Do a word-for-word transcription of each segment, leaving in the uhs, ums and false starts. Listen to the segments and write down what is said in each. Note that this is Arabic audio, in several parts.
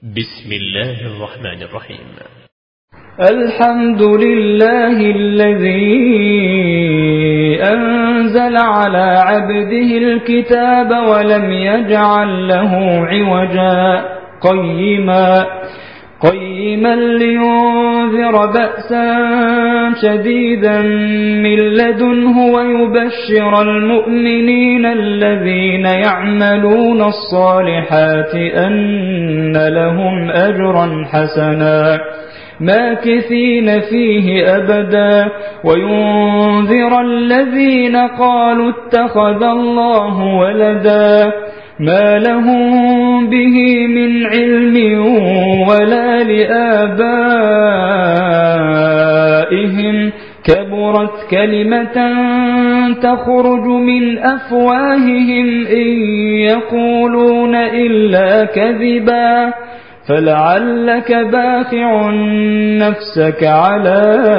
بسم الله الرحمن الرحيم. الحمد لله الذي أنزل على عبده الكتاب ولم يجعل له عوجا قيما قيما لينذر بأسا شديدا من لدنه ويبشر المؤمنين الذين يعملون الصالحات أن لهم أجرا حسنا ماكثين فيه أبدا وينذر الذين قالوا اتخذ الله ولدا ما لهم به من علم ولا لآبائهم كبرت كلمة تخرج من أفواههم إن يقولون إلا كذبا فلعلك باخع نفسك على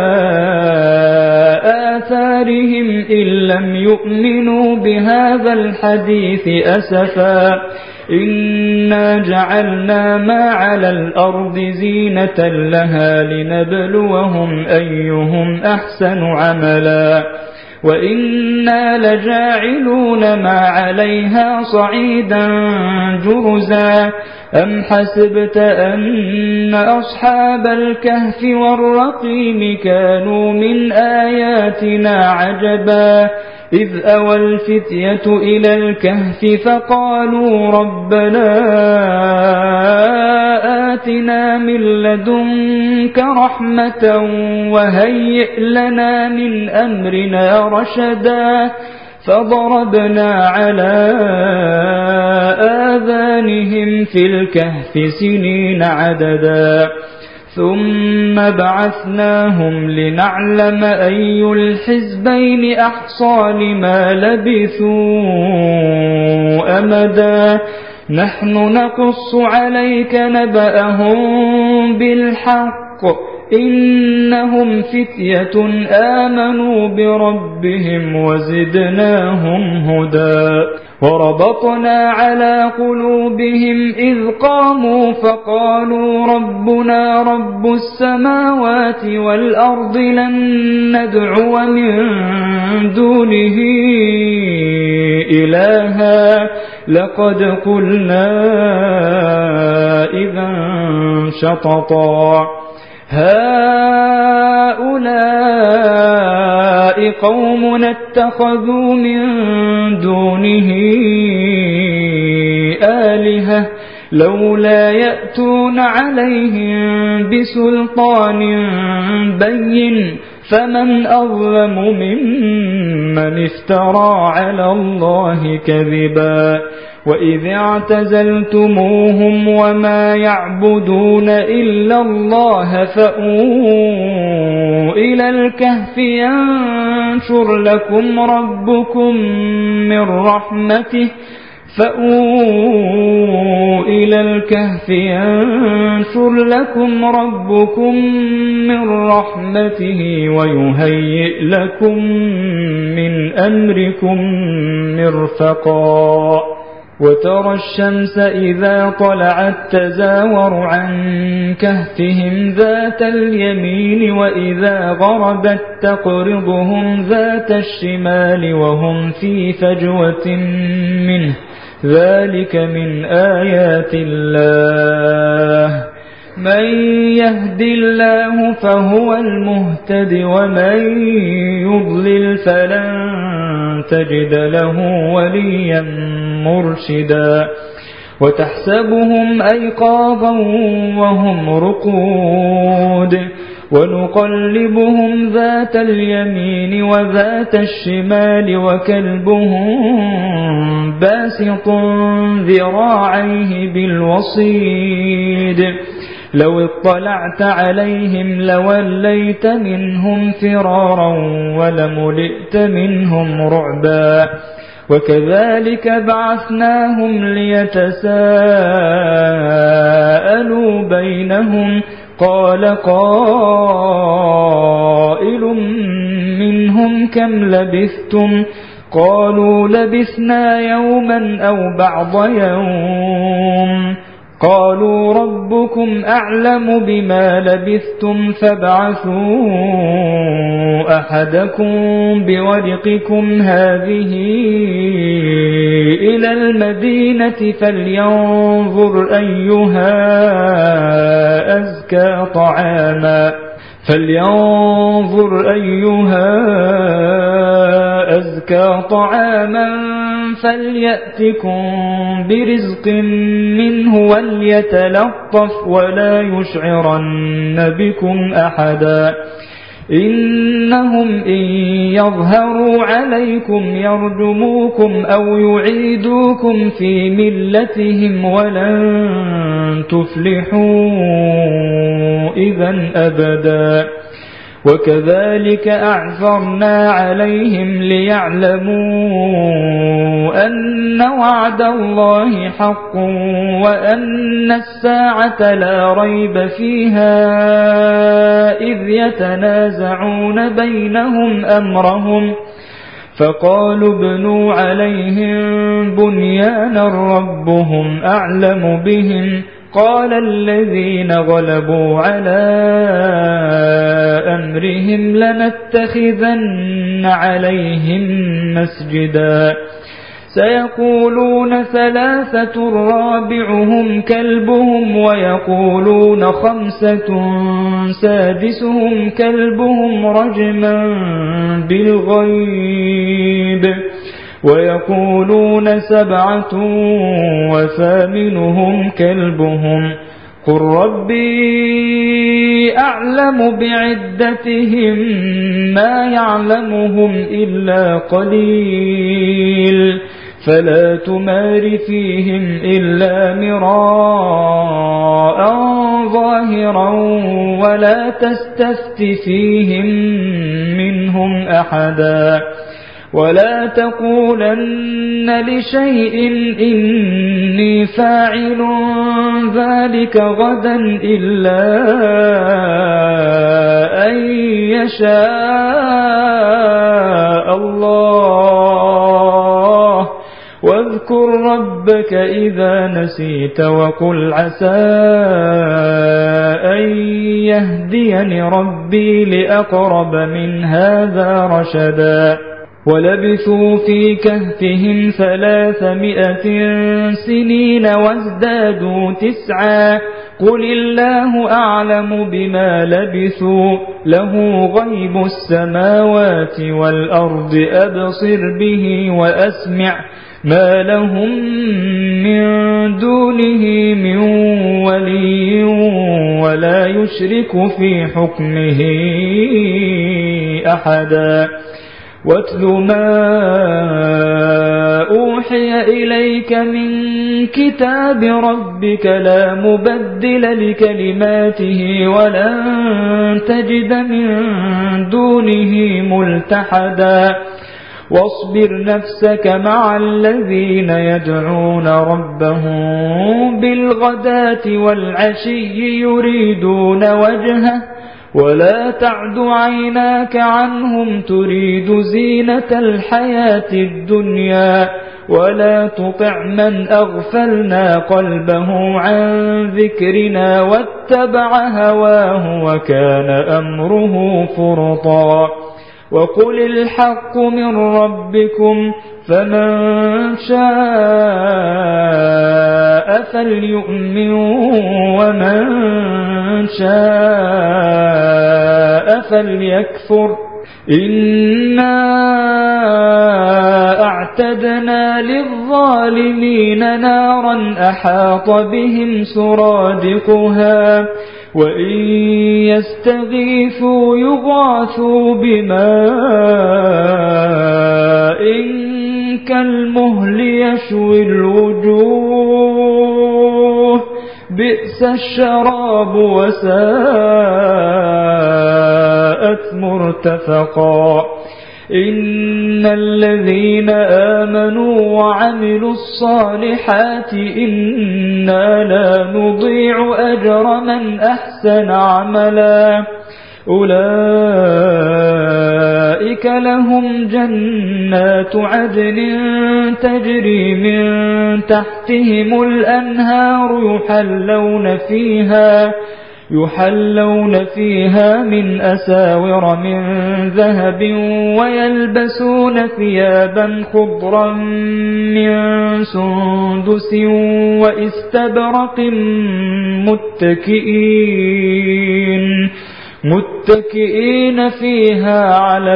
آثارهم إن لم يؤمنوا بهذا الحديث أسفا إنا جعلنا ما على الأرض زينة لها لنبلوهم أيهم أحسن عملا وإنا لجاعلون ما عليها صعيدا جرزا أم حسبت أن أصحاب الكهف والرقيم كانوا من آياتنا عجبا إذ أوى الفتية إلى الكهف فقالوا ربنا آتنا من لدنك رحمة وهيئ لنا من أمرنا رشدا فضربنا على آذانهم في الكهف سنين عددا ثم بعثناهم لنعلم أي الحزبين أحصى لما لبثوا أمدا نحن نقص عليك نبأهم بالحق إنهم فتية آمنوا بربهم وزدناهم هدى وربطنا على قلوبهم إذ قاموا فقالوا ربنا رب السماوات والأرض لن ندعو من دونه إلها لقد قلنا إذا شططا هؤلاء قومنا اتخذوا من دونه آلهة لولا يأتون عليهم بسلطان بين فمن أظلم ممن افترى على الله كذبا وإذ اعتزلتموهم وما يعبدون إلا الله فأووا إلى الكهف ينشر لكم ربكم من رحمته فأووا إلى الكهف ينشر لكم ربكم من رحمته ويهيئ لكم من أمركم مرفقا وترى الشمس إذا طلعت تزاور عن كهفهم ذات اليمين وإذا غربت تقرضهم ذات الشمال وهم في فجوة منه ذلك من آيات الله من يهد الله فهو المهتد ومن يضلل فلن تجد له وليا مرشدا وتحسبهم أيقاظا وهم رقود ونقلبهم ذات اليمين وذات الشمال وكلبهم باسط ذراعيه بالوصيد لو اطلعت عليهم لوليت منهم فرارا ولملئت منهم رعبا وكذلك بعثناهم ليتساءلوا بينهم قال قائل منهم كم لبثتم قالوا لبثنا يوما أو بعض يوم قالوا ربكم أعلم بما لبثتم فابعثوا أحدكم بورقكم هذه إلى المدينة فلينظر أيها أزكى طعاما فلينظر أيها أزكى طعاما فليأتكم برزق منه وليتلطف ولا يشعرن بكم أحدا إنهم إن يظهروا عليكم يرجموكم أو يعيدوكم في ملتهم ولن تفلحوا إذا أبدا وكذلك أعثرنا عليهم ليعلموا أن وعد الله حق وأن الساعة لا ريب فيها إذ يتنازعون بينهم أمرهم فقالوا ابنوا عليهم بنيانا ربهم أعلم بهم قال الذين غلبوا على أمرهم لنتخذن عليهم مسجدا سيقولون ثلاثة رابعهم كلبهم ويقولون خمسة سادسهم كلبهم رجما بالغيب ويقولون سبعة وثامنهم كلبهم قل ربي أعلم بعدتهم ما يعلمهم إلا قليل فلا تمار فيهم إلا مراء ظاهرا ولا تستفت فيهم منهم أحدا ولا تقولن لشيء إني فاعل ذلك غدا إلا أن يشاء الله واذكر ربك إذا نسيت وقل عسى أن يهديني ربي لأقرب من هذا رشدا ولبثوا في كهفهم ثلاثمائة سنين وازدادوا تسعا قل الله أعلم بما لبثوا له غيب السماوات والأرض أبصر به وأسمع ما لهم من دونه من ولي ولا يشرك في حكمه أحدا واتل ما أوحي إليك من كتاب ربك لا مبدل لكلماته ولن تجد من دونه ملتحدا واصبر نفسك مع الذين يدعون ربهم بالغداة والعشي يريدون وجهه ولا تعد عيناك عنهم تريد زينة الحياة الدنيا ولا تطع من أغفلنا قلبه عن ذكرنا واتبع هواه وكان أمره فرطا وقل الحق من ربكم فمن شاء فليؤمن ومن شاء فليكفر إنا أعتدنا للظالمين نارا أحاط بهم سرادقها وإن يستغيثوا يغاثوا بماء كالمهل يشوي الوجوه بئس الشراب وساءت مرتفقا إن الذين آمنوا وعملوا الصالحات إنا لا نضيع أجر من أحسن عملا أولئك لهم جنات عدن تجري من تحتهم الأنهار يحلون فيها يحلون فيها من أساور من ذهب ويلبسون ثيابا خضرا من سندس واستبرق متكئين متكئين فيها على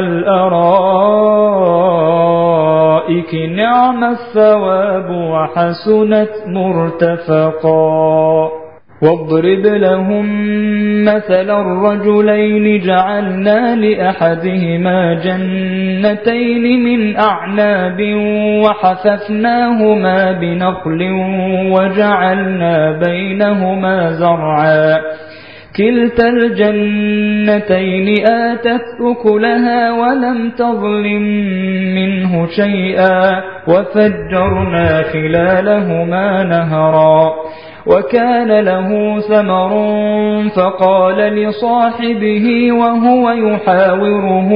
الأرائك نعم الثواب وحسنت مرتفقا واضرب لهم مثل الرجلين جعلنا لأحدهما جنتين من أعناب وحففناهما بنخل وجعلنا بينهما زرعا كلتا الجنتين آتت أكلها ولم تظلم منه شيئا وفجرنا خلالهما نهرا وكان له ثمر فقال لصاحبه وهو يحاوره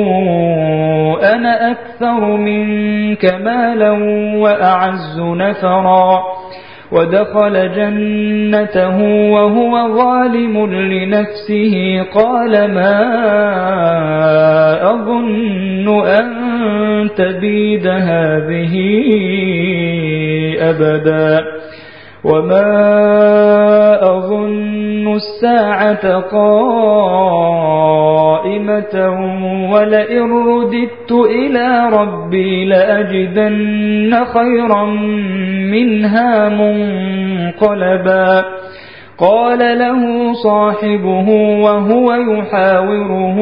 أنا أكثر منك مالا وأعز نفرا ودخل جنته وهو ظالم لنفسه قال ما أظن أن تبيد هذه أبدا وما أظن الساعة قائمة ولئن رددت إلى ربي لأجدن خيرا منها منقلبا قال له صاحبه وهو يحاوره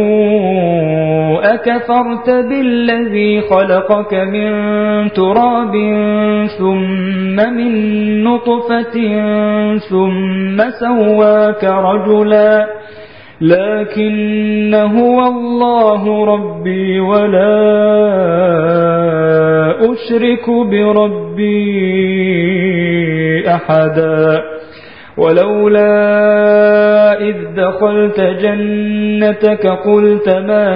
أكفرت بالذي خلقك من تراب ثم من نطفة ثم سواك رجلا لكن هو الله ربي ولا أشرك بربي أحدا ولولا إذ دخلت جنتك قلت ما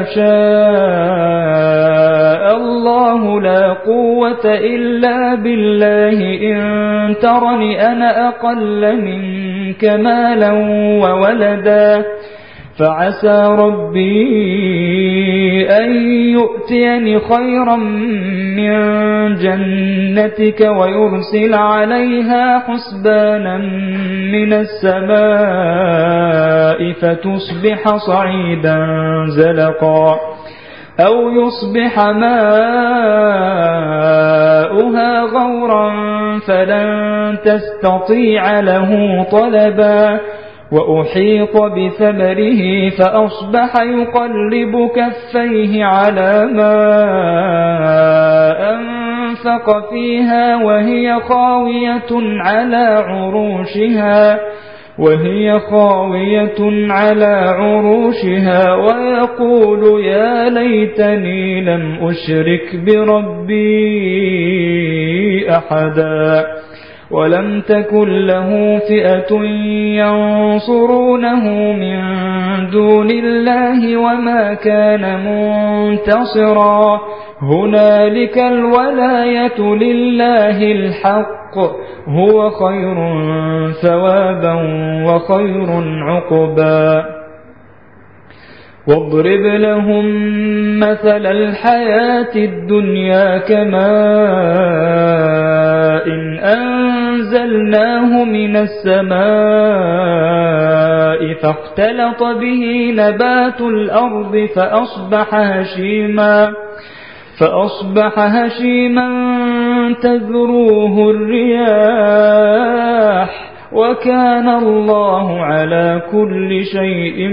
شاء الله لا قوة إلا بالله إن ترني أنا أقل منك مالا وولدا فعسى ربي أن يؤتيني خيرا من جنتك ويرسل عليها حسبانا من السماء فتصبح صعيدا زلقا أو يصبح ماؤها غورا فلن تستطيع له طلبا وأحيط بثمره فأصبح يقلب كفيه على ما أنفق فيها وهي خاوية على عروشها وهي خاوية على عروشها ويقول يا ليتني لم أشرك بربي أحدا ولم تكن له فئة ينصرونه من دون الله وما كان منتصرا هنالك الولاية لله الحق هو خير ثوابا وخير عقبا واضرب لهم مثل الحياة الدنيا كماء إن أنزلناه من السماء فاختلط به نبات الأرض فأصبح هشيما فأصبح هشيما تذروه الرياح وكان الله على كل شيء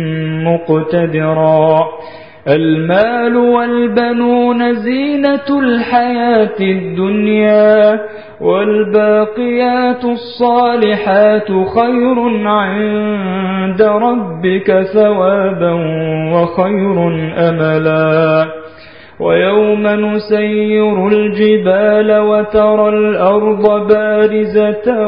مقتدرا المال والبنون زينة الحياة الدنيا والباقيات الصالحات خير عند ربك ثوابا وخير أملا ويوم نسير الجبال وترى الأرض بارزة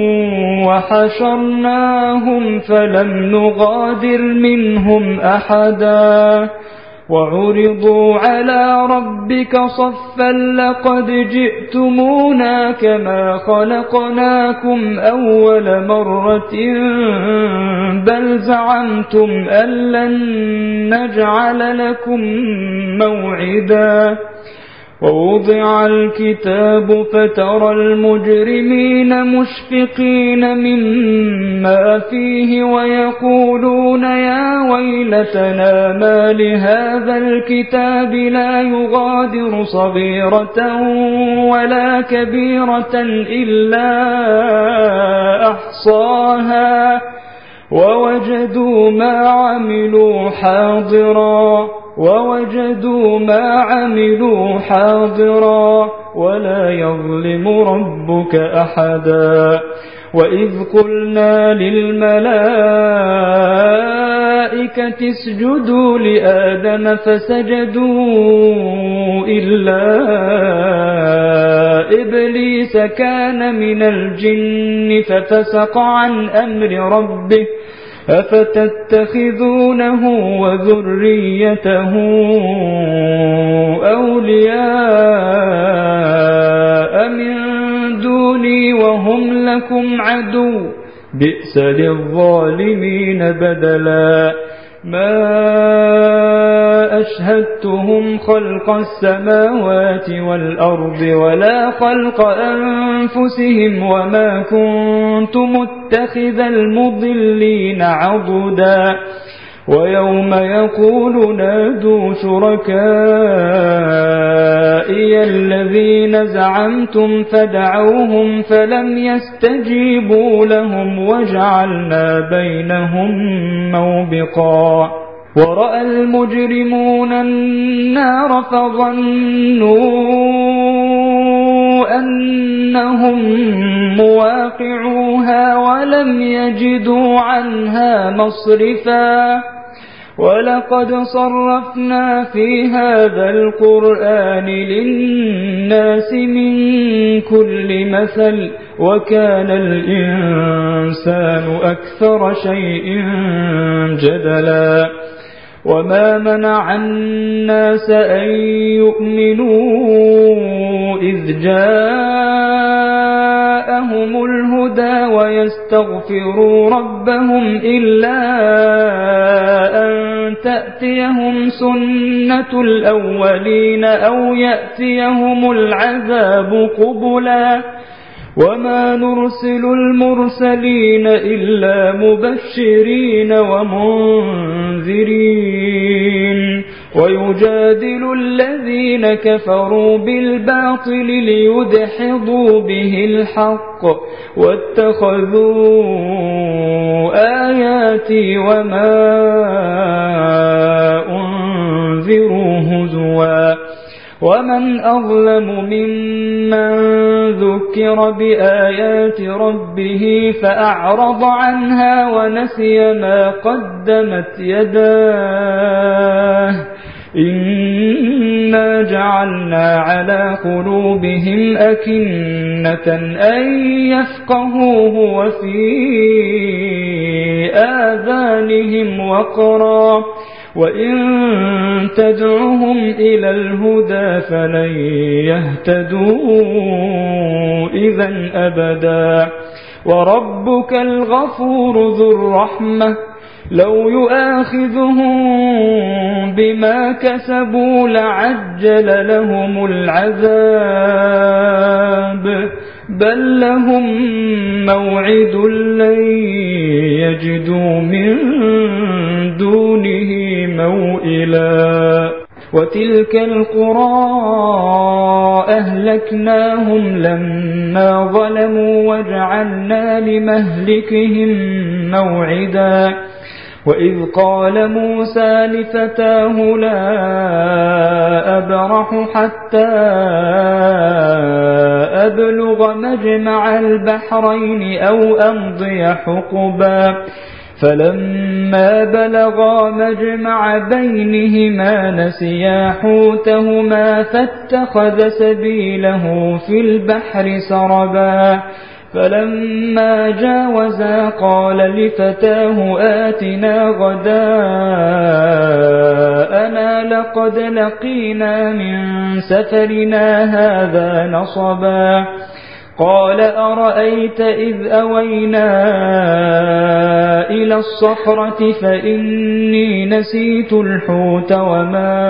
وحشرناهم فلم نغادر منهم أحدا وعرضوا على ربك صفا لقد جئتمونا كما خلقناكم أول مرة بل زعمتم أن لن نجعل لكم موعدا ووضع الكتاب فترى المجرمين مشفقين مما فيه ويقولون يا ويلتنا ما لهذا الكتاب لا يغادر صغيرة ولا كبيرة إلا أحصاها ووجدوا ما عملوا حاضرا ووجدوا ما عملوا حاضرا ولا يظلم ربك أحدا وإذ قلنا للملائكة اسجدوا لآدم فسجدوا إلا إبليس كان من الجن ففسق عن أمر ربه أفتتخذونه وذريته أولياء من دوني وهم لكم عدو بئس للظالمين بدلا ما أشهدتهم خلق السماوات والأرض ولا خلق أنفسهم وما كنت متخذ المضلين عضدا ويوم يقول نادوا شركائي الذين زعمتم فدعوهم فلم يستجيبوا لهم وجعلنا بينهم موبقا ورأى المجرمون النار فظنوا أنهم مواقعوها ولم يجدوا عنها مصرفا ولقد صرفنا في هذا القرآن للناس من كل مثل وكان الإنسان أكثر شيء جدلا وما منع الناس أن يؤمنوا إذ جاءهم الهدى ويستغفروا ربهم إلا أن تأتيهم سنة الأولين أو يأتيهم العذاب قبلا وما نرسل المرسلين إلا مبشرين ومنذرين ويجادل الذين كفروا بالباطل ليدحضوا به الحق واتخذوا آياتي وما أنذروا هزوا ومن أظلم ممن ذكر بآيات ربه فأعرض عنها ونسي ما قدمت يداه إنا جعلنا على قلوبهم أكنة أن يفقهوه وفي آذانهم وقرا وإن تدعهم إلى الهدى فلن يهتدوا إذا أبدا وربك الغفور ذو الرحمة لو يؤاخذهم بما كسبوا لعجل لهم العذاب بل لهم موعد لن يجدوا من دونه موئلا وتلك القرى أهلكناهم لما ظلموا وجعلنا لمهلكهم موعدا وإذ قال موسى لفتاه لا أبرح حتى أبلغ مجمع البحرين أو أمضي حقبا فلما بلغا مجمع بينهما نسيا حوتهما فاتخذ سبيله في البحر سربا فلما جاوزا قال لفتاه آتنا غداءنا لقد لقينا من سفرنا هذا نصبا قال أرأيت إذ أوينا إلى الصخرة فإني نسيت الحوت وما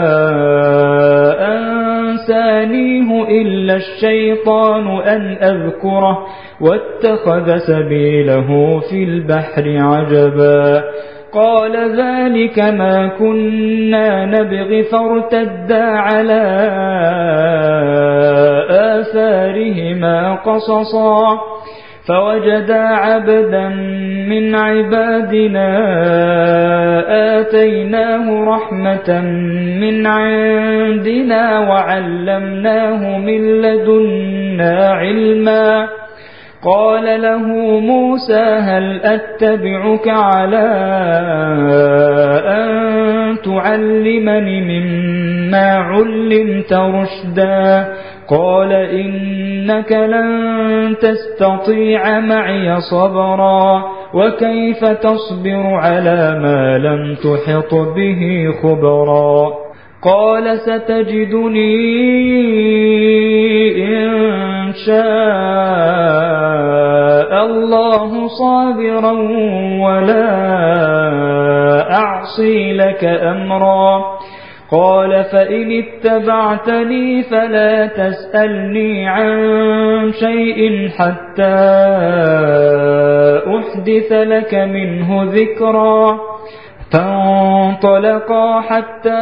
أنسانيه إلا الشيطان أن أذكره واتخذ سبيله في البحر عجبا قال ذلك ما كنا نبغي فارتدا على آثارهما قصصا فوجدا عبدا من عبادنا آتيناه رحمة من عندنا وعلمناه من لدنا علما قال له موسى هل أتبعك على أن تعلمني مما علمت رشدا قال إنك لن تستطيع معي صبرا وكيف تصبر على ما لم تحط به خبرا قال ستجدني إن شاء الله صابرا ولا أعصي لك أمرا قال فإن اتبعتني فلا تسألني عن شيء حتى أحدث لك منه ذكرا فانطلقا حتى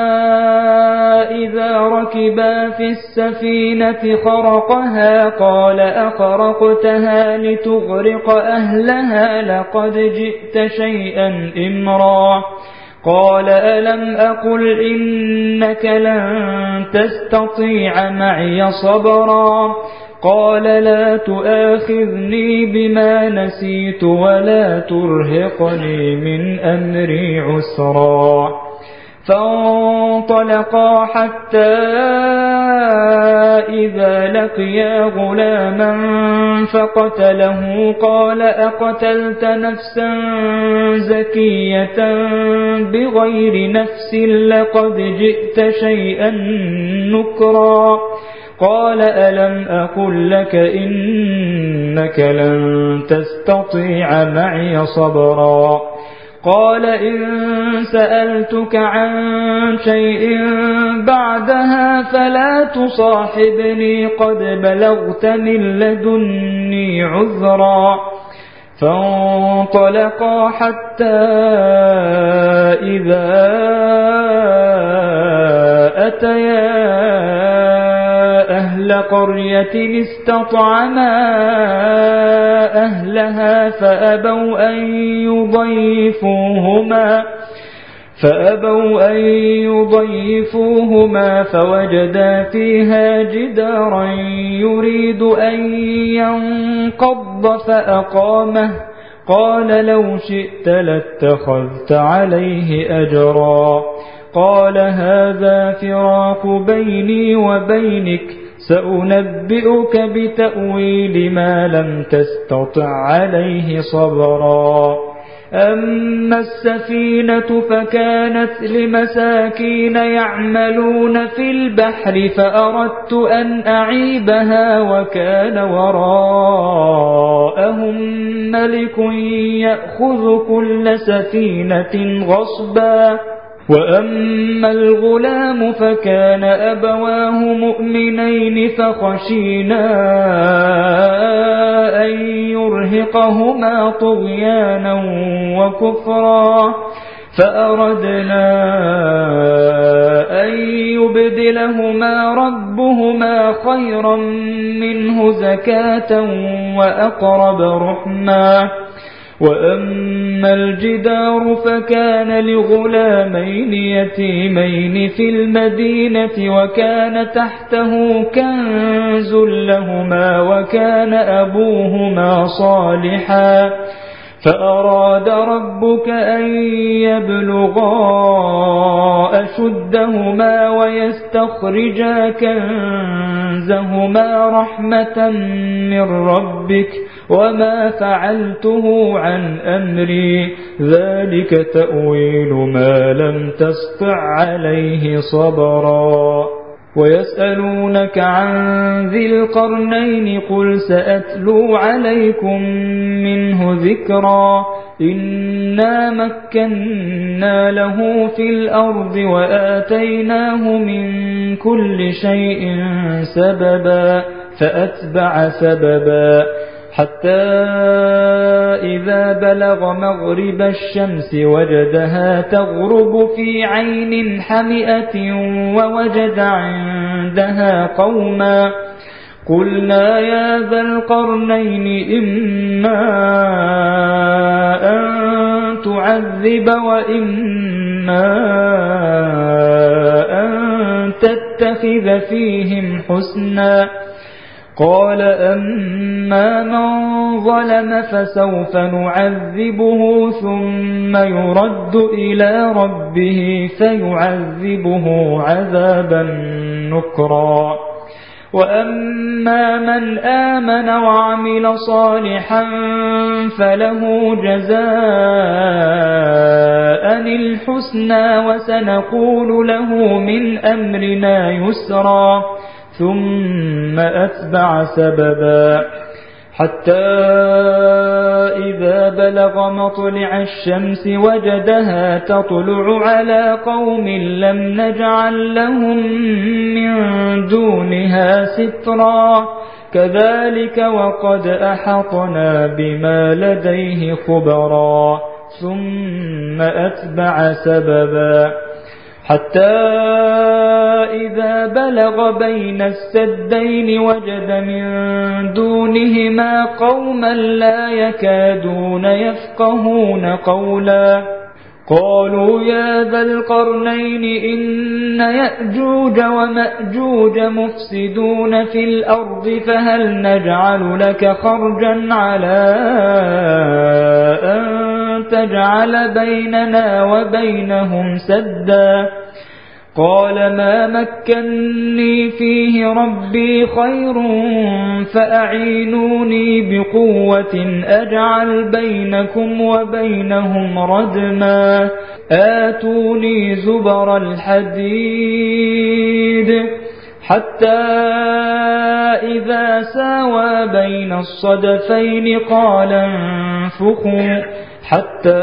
إذا ركبا في السفينة خرقها قال أخرقتها لتغرق أهلها لقد جئت شيئا إمرا قال ألم أقل إنك لن تستطيع معي صبرا قال لا تؤاخذني بما نسيت ولا ترهقني من أمري عسرا فانطلقا حتى إذا لقيا غلاما فقتله قال أقتلت نفسا زكية بغير نفس لقد جئت شيئا نكرا قال ألم أقل لك إنك لن تستطيع معي صبرا قال إن سألتك عن شيء بعدها فلا تصاحبني قد بلغت من لدني عذرا فانطلقا حتى إذا أتيا أهل قرية استطعما أهلها فأبوا أن يضيفوهما فأبوا أن يضيفوهما فوجدا فيها جدارا يريد أن ينقض فأقامه قال لو شئت لاتخذت عليه أجرا قال هذا فراق بيني وبينك سأنبئك بتأويل ما لم تستطع عليه صبرا أما السفينة فكانت لمساكين يعملون في البحر فأردت أن أعيبها وكان وراءهم ملك يأخذ كل سفينة غصبا وأما الغلام فكان أبواه مؤمنين فخشينا أن يرهقهما طغيانا وكفرا فأردنا أن يبدلهما ربهما خيرا منه زكاة وأقرب رحما وأما الجدار فكان لغلامين يتيمين في المدينة وكان تحته كنز لهما وكان أبوهما صالحا فأراد ربك أن يبلغا أشدهما ويستخرجا كنزهما رحمة من ربك وما فعلته عن أمري ذلك تأويل ما لم تسطع عليه صبرا ويسألونك عن ذي القرنين قل سأتلو عليكم منه ذكرا إنا مكنا له في الأرض وآتيناه من كل شيء سببا فأتبع سببا حتى إذا بلغ مغرب الشمس وجدها تغرب في عين حمئة ووجد عندها قوما قلنا يا ذا القرنين إما أن تعذب وإما أن تتخذ فيهم حسنا قال أما من ظلم فسوف نعذبه ثم يرد إلى ربه فيعذبه عذابا نكرا وأما من آمن وعمل صالحا فله جزاء الحسنى وسنقول له من أمرنا يسرا ثم أتبع سببا حتى إذا بلغ مطلع الشمس وجدها تطلع على قوم لم نجعل لهم من دونها سترا كذلك وقد أحطنا بما لديه خبرا ثم أتبع سببا حتى إذا بلغ بين السدين وجد من دونهما قوما لا يكادون يفقهون قولا قالوا يا ذا القرنين إن يأجوج ومأجوج مفسدون في الأرض فهل نجعل لك خرجا على أن تجعل بيننا وبينهم سدا قال ما مكني فيه ربي خير فأعينوني بقوة أجعل بينكم وبينهم ردما آتوني زبر الحديد حتى إذا ساوى بين الصدفين قال انفخوا حتى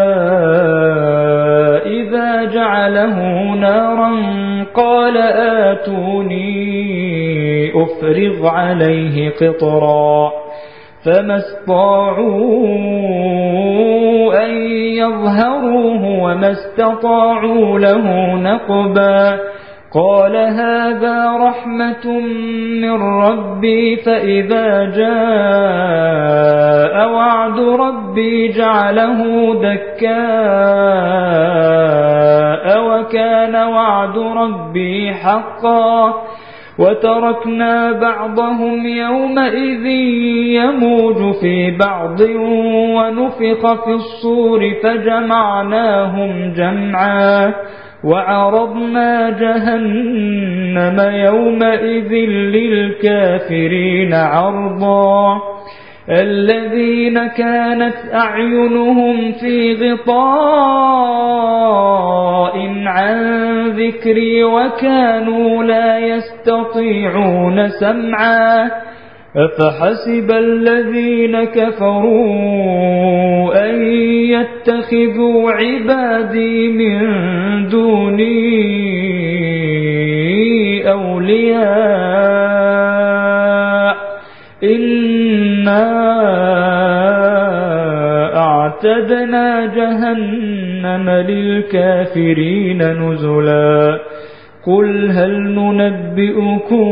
إذا جعله نارا قال آتوني أفرغ عليه قطرا فما استطاعوا أن يظهروه وما استطاعوا له نقبا قال هذا رحمة من ربي فإذا جاء وعد ربي جعله دكاء وكان وعد ربي حقا وتركنا بعضهم يومئذ يموج في بعض ونفخ في الصور فجمعناهم جمعا وعرضنا جهنم يومئذ للكافرين عرضا الذين كانت أعينهم في غطاء عن ذكري وكانوا لا يستطيعون سمعا أفحسب الذين كفروا أن يتخذوا عبادي من دوني أولياء إنا أعتدنا جهنم للكافرين نزلا قل هل ننبئكم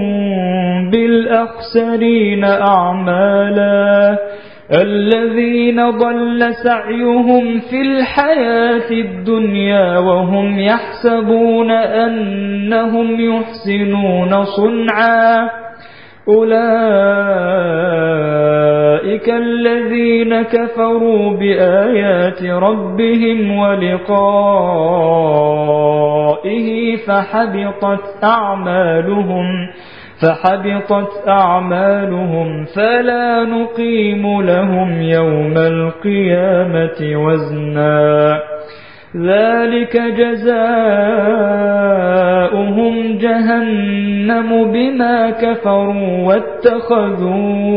بالأخسرين أعمالا الذين ضل سعيهم في الحياة الدنيا وهم يحسبون أنهم يحسنون صنعا أولئك أولئك الذين كفروا بآيات ربهم ولقائه فحبطت أعمالهم فحبطت أعمالهم فلا نقيم لهم يوم القيامة وزنا ذلك جزاؤهم جهنم بما كفروا واتخذوا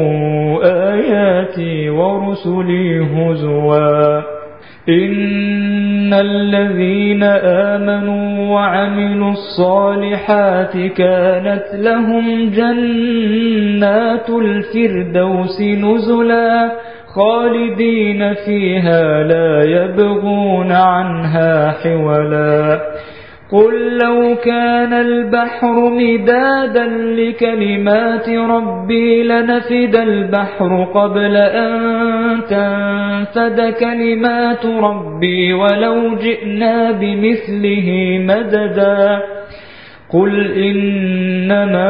آياتي ورسلي هزوا إن الذين آمنوا وعملوا الصالحات كانت لهم جنات الفردوس نزلا خالدين فيها لا يبغون عنها حولا قل لو كان البحر مدادا لكلمات ربي لنفد البحر قبل أن تنفد كلمات ربي ولو جئنا بمثله مددا قل إنما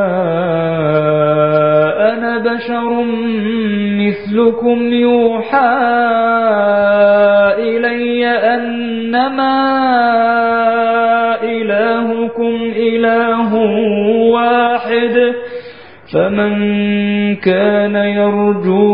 أنا بشر مثلكم يوحى إلي أنما إلهكم إله واحد فمن كان يرجو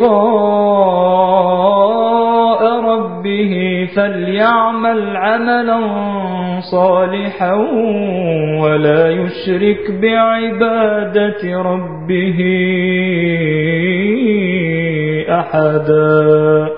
لقاء ربه فليعمل عملا صالحا ولا يشرك بعبادة ربه أحدا.